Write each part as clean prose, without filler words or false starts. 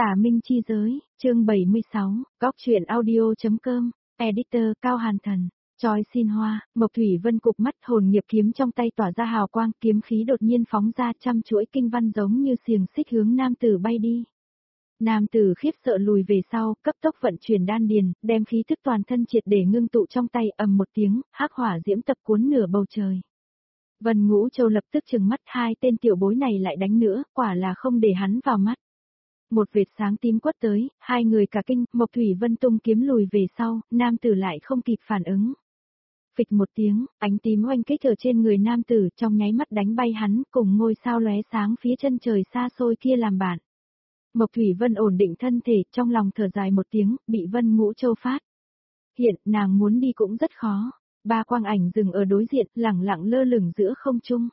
Tả Minh chi giới, chương 76, góc truyện audio.com, editor Cao Hàn Thần, choi xin hoa, Mộc Thủy Vân cụp mắt, hồn nghiệp kiếm trong tay tỏa ra hào quang, kiếm khí đột nhiên phóng ra, trăm chuỗi kinh văn giống như xiềng xích hướng nam tử bay đi. Nam tử khiếp sợ lùi về sau, cấp tốc vận chuyển đan điền, đem khí thức toàn thân triệt để ngưng tụ trong tay, ầm một tiếng, hắc hỏa diễm tập cuốn nửa bầu trời. Vân Ngũ Châu lập tức trừng mắt, hai tên tiểu bối này lại đánh nữa, quả là không để hắn vào mắt. Một vệt sáng tím quất tới, hai người cả kinh, Mộc Thủy Vân tung kiếm lùi về sau, nam tử lại không kịp phản ứng. Phịch một tiếng, ánh tím oanh kích ở trên người nam tử, trong nháy mắt đánh bay hắn, cùng ngôi sao lóe sáng phía chân trời xa xôi kia làm bạn. Mộc Thủy Vân ổn định thân thể, trong lòng thở dài một tiếng, bị Vân Ngũ Châu phát. Hiện, nàng muốn đi cũng rất khó. Ba quang ảnh dừng ở đối diện, lẳng lặng lơ lửng giữa không trung.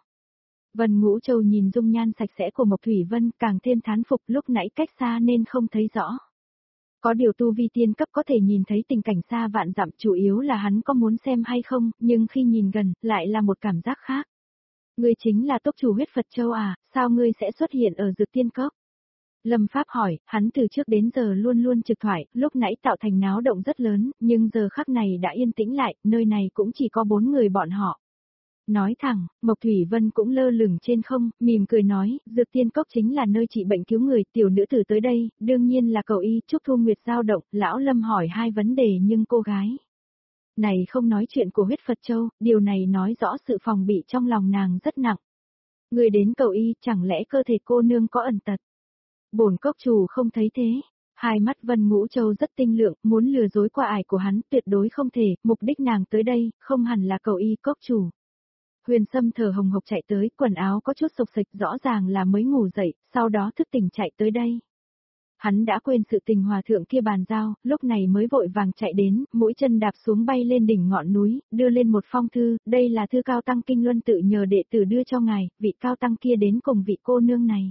Vân Ngũ Châu nhìn dung nhan sạch sẽ của Mộc Thủy Vân, càng thêm thán phục, lúc nãy cách xa nên không thấy rõ. Có điều tu vi tiên cấp có thể nhìn thấy tình cảnh xa vạn dặm, chủ yếu là hắn có muốn xem hay không, nhưng khi nhìn gần, lại là một cảm giác khác. Ngươi chính là tốc chủ huyết Phật Châu à, sao ngươi sẽ xuất hiện ở dược tiên cốc? Lâm Pháp hỏi, hắn từ trước đến giờ luôn luôn trực thoại, lúc nãy tạo thành náo động rất lớn, nhưng giờ khắc này đã yên tĩnh lại, nơi này cũng chỉ có 4 người bọn họ. Nói thẳng, Mộc Thủy Vân cũng lơ lửng trên không, mỉm cười nói, dược tiên cốc chính là nơi trị bệnh cứu người, tiểu nữ tử tới đây, đương nhiên là cầu y, Trúc Thu Nguyệt dao động, lão Lâm hỏi hai vấn đề nhưng cô gái này không nói chuyện của huyết Phật Châu, điều này nói rõ sự phòng bị trong lòng nàng rất nặng. Người đến cầu y, chẳng lẽ cơ thể cô nương có ẩn tật? Bổn cốc chủ không thấy thế. Hai mắt Vân Ngũ Châu rất tinh lượng, muốn lừa dối qua ải của hắn, tuyệt đối không thể, mục đích nàng tới đây, không hẳn là cầu y cốc chủ. Huyền Sâm thở hồng hộc chạy tới, quần áo có chút xộc xệch, rõ ràng là mới ngủ dậy, sau đó thức tỉnh chạy tới đây. Hắn đã quên sự tình hòa thượng kia bàn giao, lúc này mới vội vàng chạy đến, mũi chân đạp xuống bay lên đỉnh ngọn núi, đưa lên một phong thư, đây là thư Cao Tăng Kinh Luân tự nhờ đệ tử đưa cho ngài, vị Cao Tăng kia đến cùng vị cô nương này.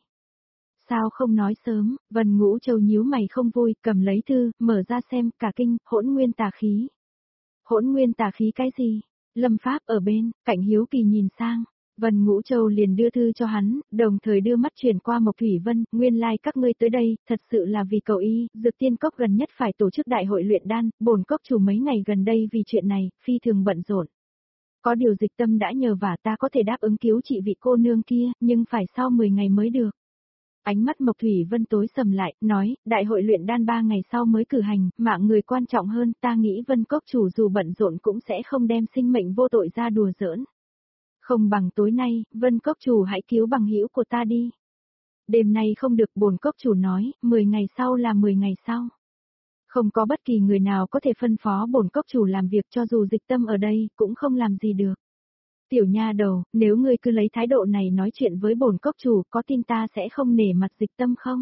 Sao không nói sớm? Vân Ngũ Châu nhíu mày không vui, cầm lấy thư, mở ra xem, cả kinh, hỗn nguyên tà khí. Hỗn nguyên tà khí cái gì? Lâm Pháp ở bên, Cảnh hiếu kỳ nhìn sang. Vân Ngũ Châu liền đưa thư cho hắn, đồng thời đưa mắt chuyển qua Mộc Thủy Vân, nguyên lai các ngươi tới đây, thật sự là vì cầu y, dược tiên cốc gần nhất phải tổ chức đại hội luyện đan, bổn cốc chủ mấy ngày gần đây vì chuyện này, phi thường bận rộn. Có điều Dịch Tâm đã nhờ vả ta có thể đáp ứng cứu trị vị cô nương kia, nhưng phải sau 10 ngày mới được. Ánh mắt Mộc Thủy Vân tối sầm lại, nói, đại hội luyện đan 3 ngày sau mới cử hành, mạng người quan trọng hơn, ta nghĩ Vân Cốc chủ dù bận rộn cũng sẽ không đem sinh mệnh vô tội ra đùa giỡn. Không bằng tối nay, Vân Cốc chủ hãy cứu bằng hữu của ta đi. Đêm nay không được, bổn cốc chủ nói, 10 ngày sau là 10 ngày sau. Không có bất kỳ người nào có thể phân phó bổn cốc chủ làm việc, cho dù Dịch Tâm ở đây, cũng không làm gì được. Tiểu nha đầu, nếu ngươi cứ lấy thái độ này nói chuyện với bổn cốc chủ, có tin ta sẽ không nể mặt Dịch Tâm không?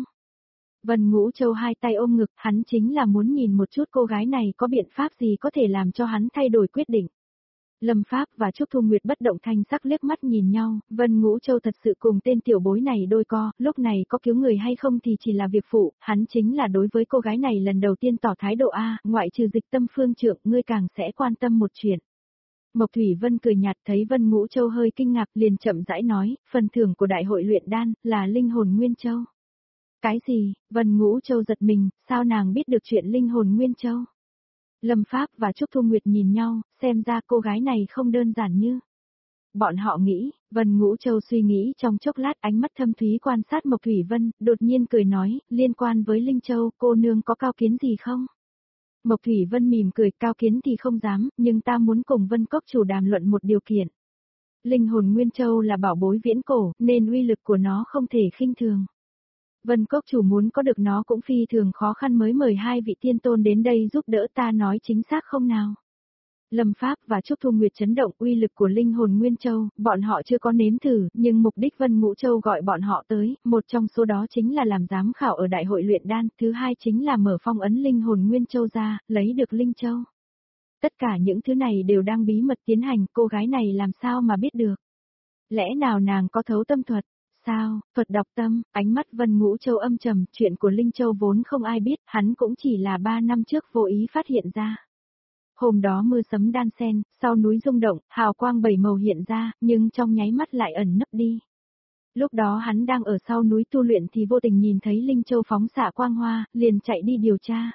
Vân Ngũ Châu hai tay ôm ngực, hắn chính là muốn nhìn một chút cô gái này có biện pháp gì có thể làm cho hắn thay đổi quyết định. Lâm Pháp và Trúc Thu Nguyệt bất động thanh sắc liếc mắt nhìn nhau, Vân Ngũ Châu thật sự cùng tên tiểu bối này đôi co, lúc này có cứu người hay không thì chỉ là việc phụ, hắn chính là đối với cô gái này lần đầu tiên tỏ thái độ A, ngoại trừ Dịch Tâm phương trượng, ngươi càng sẽ quan tâm một chuyện. Mộc Thủy Vân cười nhạt, thấy Vân Ngũ Châu hơi kinh ngạc liền chậm rãi nói, phần thưởng của đại hội luyện đan, là linh hồn Nguyên Châu. Cái gì? Vân Ngũ Châu giật mình, sao nàng biết được chuyện linh hồn Nguyên Châu? Lâm Pháp và Trúc Thu Nguyệt nhìn nhau, xem ra cô gái này không đơn giản như bọn họ nghĩ. Vân Ngũ Châu suy nghĩ trong chốc lát, ánh mắt thâm thúy quan sát Mộc Thủy Vân, đột nhiên cười nói, liên quan với Linh Châu, cô nương có cao kiến gì không? Mộc Thủy Vân mỉm cười, cao kiến thì không dám, nhưng ta muốn cùng Vân Cốc chủ đàm luận một điều kiện. Linh hồn Nguyên Châu là bảo bối viễn cổ, nên uy lực của nó không thể khinh thường. Vân Cốc chủ muốn có được nó cũng phi thường khó khăn mới mời hai vị tiên tôn đến đây giúp đỡ, ta nói chính xác không nào? Lâm Pháp và Trúc Thu Nguyệt chấn động, uy lực của linh hồn Nguyên Châu, bọn họ chưa có nếm thử, nhưng mục đích Vân Ngũ Châu gọi bọn họ tới, một trong số đó chính là làm giám khảo ở đại hội luyện đan, thứ hai chính là mở phong ấn linh hồn Nguyên Châu ra, lấy được Linh Châu. Tất cả những thứ này đều đang bí mật tiến hành, cô gái này làm sao mà biết được? Lẽ nào nàng có thấu tâm thuật? Sao, thuật đọc tâm? Ánh mắt Vân Ngũ Châu âm trầm, chuyện của Linh Châu vốn không ai biết, hắn cũng chỉ là 3 năm trước vô ý phát hiện ra. Hôm đó mưa sấm đan xen, sau núi rung động, hào quang 7 màu hiện ra, nhưng trong nháy mắt lại ẩn nấp đi. Lúc đó hắn đang ở sau núi tu luyện thì vô tình nhìn thấy Linh Châu phóng xạ quang hoa, liền chạy đi điều tra.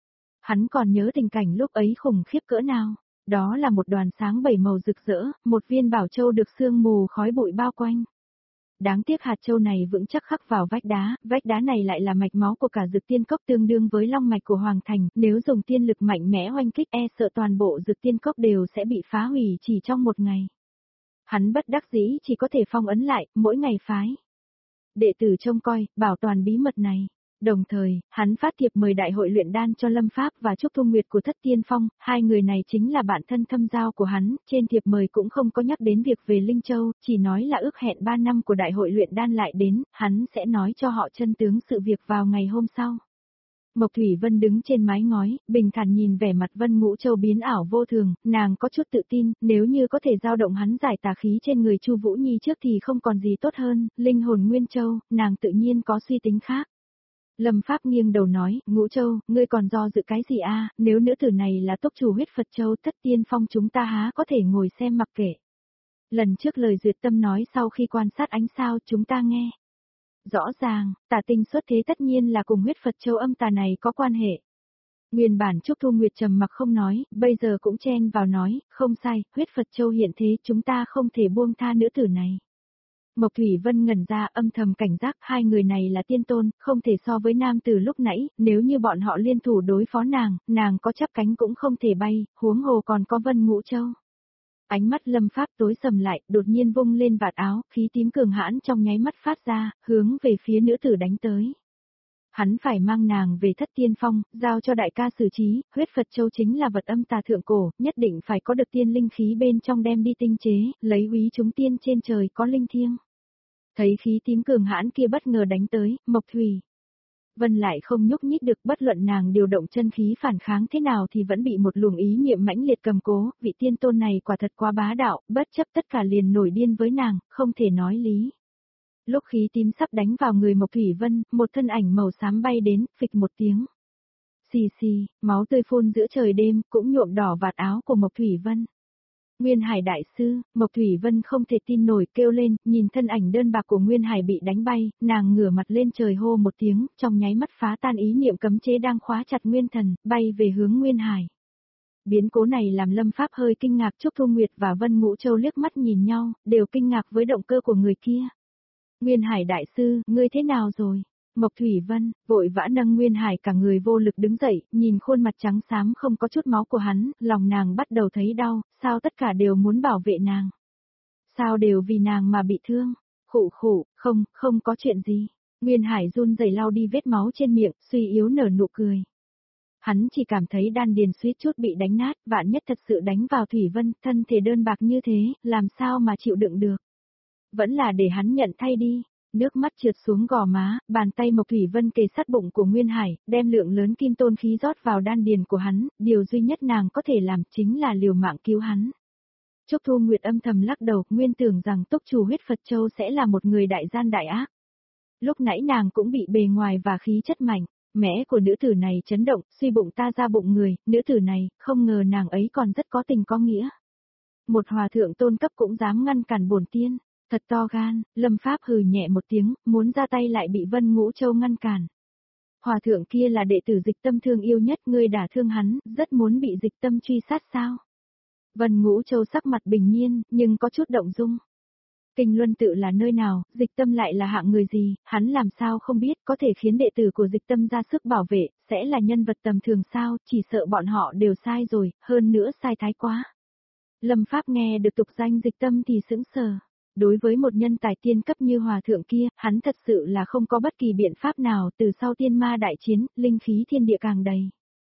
Hắn còn nhớ tình cảnh lúc ấy khủng khiếp cỡ nào. Đó là một đoàn sáng 7 màu rực rỡ, một viên bảo châu được sương mù khói bụi bao quanh. Đáng tiếc hạt châu này vững chắc khắc vào vách đá này lại là mạch máu của cả Dực Tiên Cốc tương đương với long mạch của Hoàng Thành, nếu dùng tiên lực mạnh mẽ oanh kích sợ toàn bộ Dực Tiên Cốc đều sẽ bị phá hủy chỉ trong một ngày. Hắn bất đắc dĩ chỉ có thể phong ấn lại, mỗi ngày phái đệ tử trông coi, bảo toàn bí mật này. Đồng thời, hắn phát thiệp mời đại hội luyện đan cho Lâm Pháp và Trúc Thu Nguyệt của Thất Tiên Phong, hai người này chính là bạn thân thâm giao của hắn, trên thiệp mời cũng không có nhắc đến việc về Linh Châu, chỉ nói là ước hẹn 3 năm của đại hội luyện đan lại đến, hắn sẽ nói cho họ chân tướng sự việc vào ngày hôm sau. Mộc Thủy Vân đứng trên mái ngói, bình thản nhìn vẻ mặt Vân Ngũ Châu biến ảo vô thường, nàng có chút tự tin, nếu như có thể dao động hắn giải tà khí trên người Chu Vũ Nhi trước thì không còn gì tốt hơn, linh hồn Nguyên Châu, nàng tự nhiên có suy tính khác. Lâm Pháp nghiêng đầu nói, Ngũ Châu, ngươi còn do dự cái gì a? Nếu nữ tử này là tốc chủ huyết Phật Châu Thất Tiên Phong chúng ta há có thể ngồi xem mặc kệ. Lần trước lời duyệt tâm nói sau khi quan sát ánh sao chúng ta nghe. Rõ ràng, tà tinh xuất thế tất nhiên là cùng huyết Phật Châu âm tà này có quan hệ. Nguyên bản Trúc Thu Nguyệt trầm mặc không nói, bây giờ cũng chen vào nói, không sai, huyết Phật Châu hiện thế chúng ta không thể buông tha nữ tử này. Mộc Thủy Vân ngẩn ra âm thầm cảnh giác hai người này là tiên tôn, không thể so với nam từ lúc nãy, nếu như bọn họ liên thủ đối phó nàng có chắp cánh cũng không thể bay, huống hồ còn có Vân Ngũ Châu. Ánh mắt Lâm Pháp tối sầm lại, đột nhiên vung lên vạt áo, khí tím cường hãn trong nháy mắt phát ra, hướng về phía nữ tử đánh tới. Hắn phải mang nàng về Thất Tiên Phong, giao cho đại ca xử trí, huyết Phật Châu chính là vật âm tà thượng cổ, nhất định phải có được tiên linh khí bên trong đem đi tinh chế, lấy úy chúng tiên trên trời có linh thiêng. Thấy khí tím cường hãn kia bất ngờ đánh tới, Mộc Thủy Vân lại không nhúc nhích được, bất luận nàng điều động chân khí phản kháng thế nào thì vẫn bị một luồng ý niệm mãnh liệt cầm cố, vị tiên tôn này quả thật quá bá đạo, bất chấp tất cả liền nổi điên với nàng, không thể nói lý. Lúc khí tím sắp đánh vào người Mộc Thủy Vân, một thân ảnh màu xám bay đến, phịch một tiếng. Xì xì, máu tươi phun giữa trời đêm, cũng nhuộm đỏ vạt áo của Mộc Thủy Vân. Nguyên Hải đại sư, Mộc Thủy Vân không thể tin nổi kêu lên, nhìn thân ảnh đơn bạc của Nguyên Hải bị đánh bay, nàng ngửa mặt lên trời hô một tiếng, trong nháy mắt phá tan ý niệm cấm chế đang khóa chặt Nguyên Thần, bay về hướng Nguyên Hải. Biến cố này làm Lâm Pháp hơi kinh ngạc, Trúc Thu Nguyệt và Vân Ngũ Châu liếc mắt nhìn nhau, đều kinh ngạc với động cơ của người kia. Nguyên Hải đại sư, ngươi thế nào rồi? Mộc Thủy Vân, vội vã nâng Nguyên Hải cả người vô lực đứng dậy, nhìn khuôn mặt trắng xám không có chút máu của hắn, lòng nàng bắt đầu thấy đau, sao tất cả đều muốn bảo vệ nàng? Sao đều vì nàng mà bị thương? Khụ khụ, không có chuyện gì. Nguyên Hải run rẩy lau đi vết máu trên miệng, suy yếu nở nụ cười. Hắn chỉ cảm thấy đan điền suýt chút bị đánh nát, vạn nhất thật sự đánh vào Thủy Vân, thân thể đơn bạc như thế, làm sao mà chịu đựng được? Vẫn là để hắn nhận thay đi. Nước mắt trượt xuống gò má, bàn tay Mộc Thủy Vân kề sát bụng của Nguyên Hải, đem lượng lớn kim tôn khí rót vào đan điền của hắn, điều duy nhất nàng có thể làm chính là liều mạng cứu hắn. Trúc Thu Nguyệt âm thầm lắc đầu, nguyên tưởng rằng tốc chủ huyết Phật Châu sẽ là một người đại gian đại ác. Lúc nãy nàng cũng bị bề ngoài và khí chất mạnh, mẽ của nữ tử này chấn động, suy bụng ta ra bụng người, nữ tử này, không ngờ nàng ấy còn rất có tình có nghĩa. Một hòa thượng tôn cấp cũng dám ngăn cản bổn tiên. Thật to gan, Lâm Pháp hừ nhẹ một tiếng, muốn ra tay lại bị Vân Ngũ Châu ngăn cản. Hòa thượng kia là đệ tử Dịch Tâm thương yêu nhất, ngươi đả thương hắn, rất muốn bị Dịch Tâm truy sát sao? Vân Ngũ Châu sắc mặt bình nhiên, nhưng có chút động dung. Kinh Luân tự là nơi nào, Dịch Tâm lại là hạng người gì, hắn làm sao không biết, có thể khiến đệ tử của Dịch Tâm ra sức bảo vệ, sẽ là nhân vật tầm thường sao, chỉ sợ bọn họ đều sai rồi, hơn nữa sai thái quá. Lâm Pháp nghe được tục danh Dịch Tâm thì sững sờ. Đối với một nhân tài tiên cấp như hòa thượng kia, hắn thật sự là không có bất kỳ biện pháp nào, từ sau tiên ma đại chiến, linh khí thiên địa càng đầy.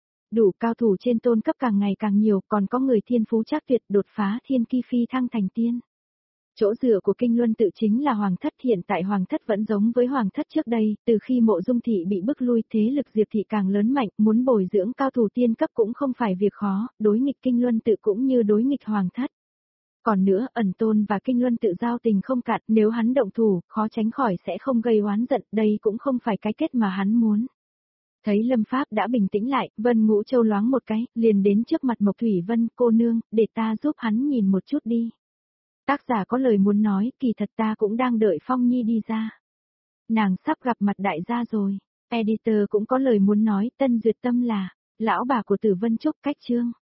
Đủ cao thủ trên tôn cấp càng ngày càng nhiều, còn có người thiên phú trác tuyệt đột phá thiên ki phi thăng thành tiên. Chỗ dựa của Kinh Luân tự chính là Hoàng Thất, hiện tại Hoàng Thất vẫn giống với Hoàng Thất trước đây, từ khi Mộ Dung thị bị bức lui thế lực Diệp thị càng lớn mạnh, muốn bồi dưỡng cao thủ tiên cấp cũng không phải việc khó, đối nghịch Kinh Luân tự cũng như đối nghịch Hoàng Thất. Còn nữa, Ẩn Tôn và Kinh Luân tự giao tình không cạn, nếu hắn động thủ, khó tránh khỏi sẽ không gây oán giận, đây cũng không phải cái kết mà hắn muốn. Thấy Lâm Pháp đã bình tĩnh lại, Vân Ngũ Châu loáng một cái, liền đến trước mặt Mộc Thủy Vân, cô nương, để ta giúp hắn nhìn một chút đi. Tác giả có lời muốn nói, kỳ thật ta cũng đang đợi Phong Nhi đi ra. Nàng sắp gặp mặt đại gia rồi. Editor cũng có lời muốn nói, Tân Duyệt Tâm là lão bà của Tử Vân Trúc cách chương.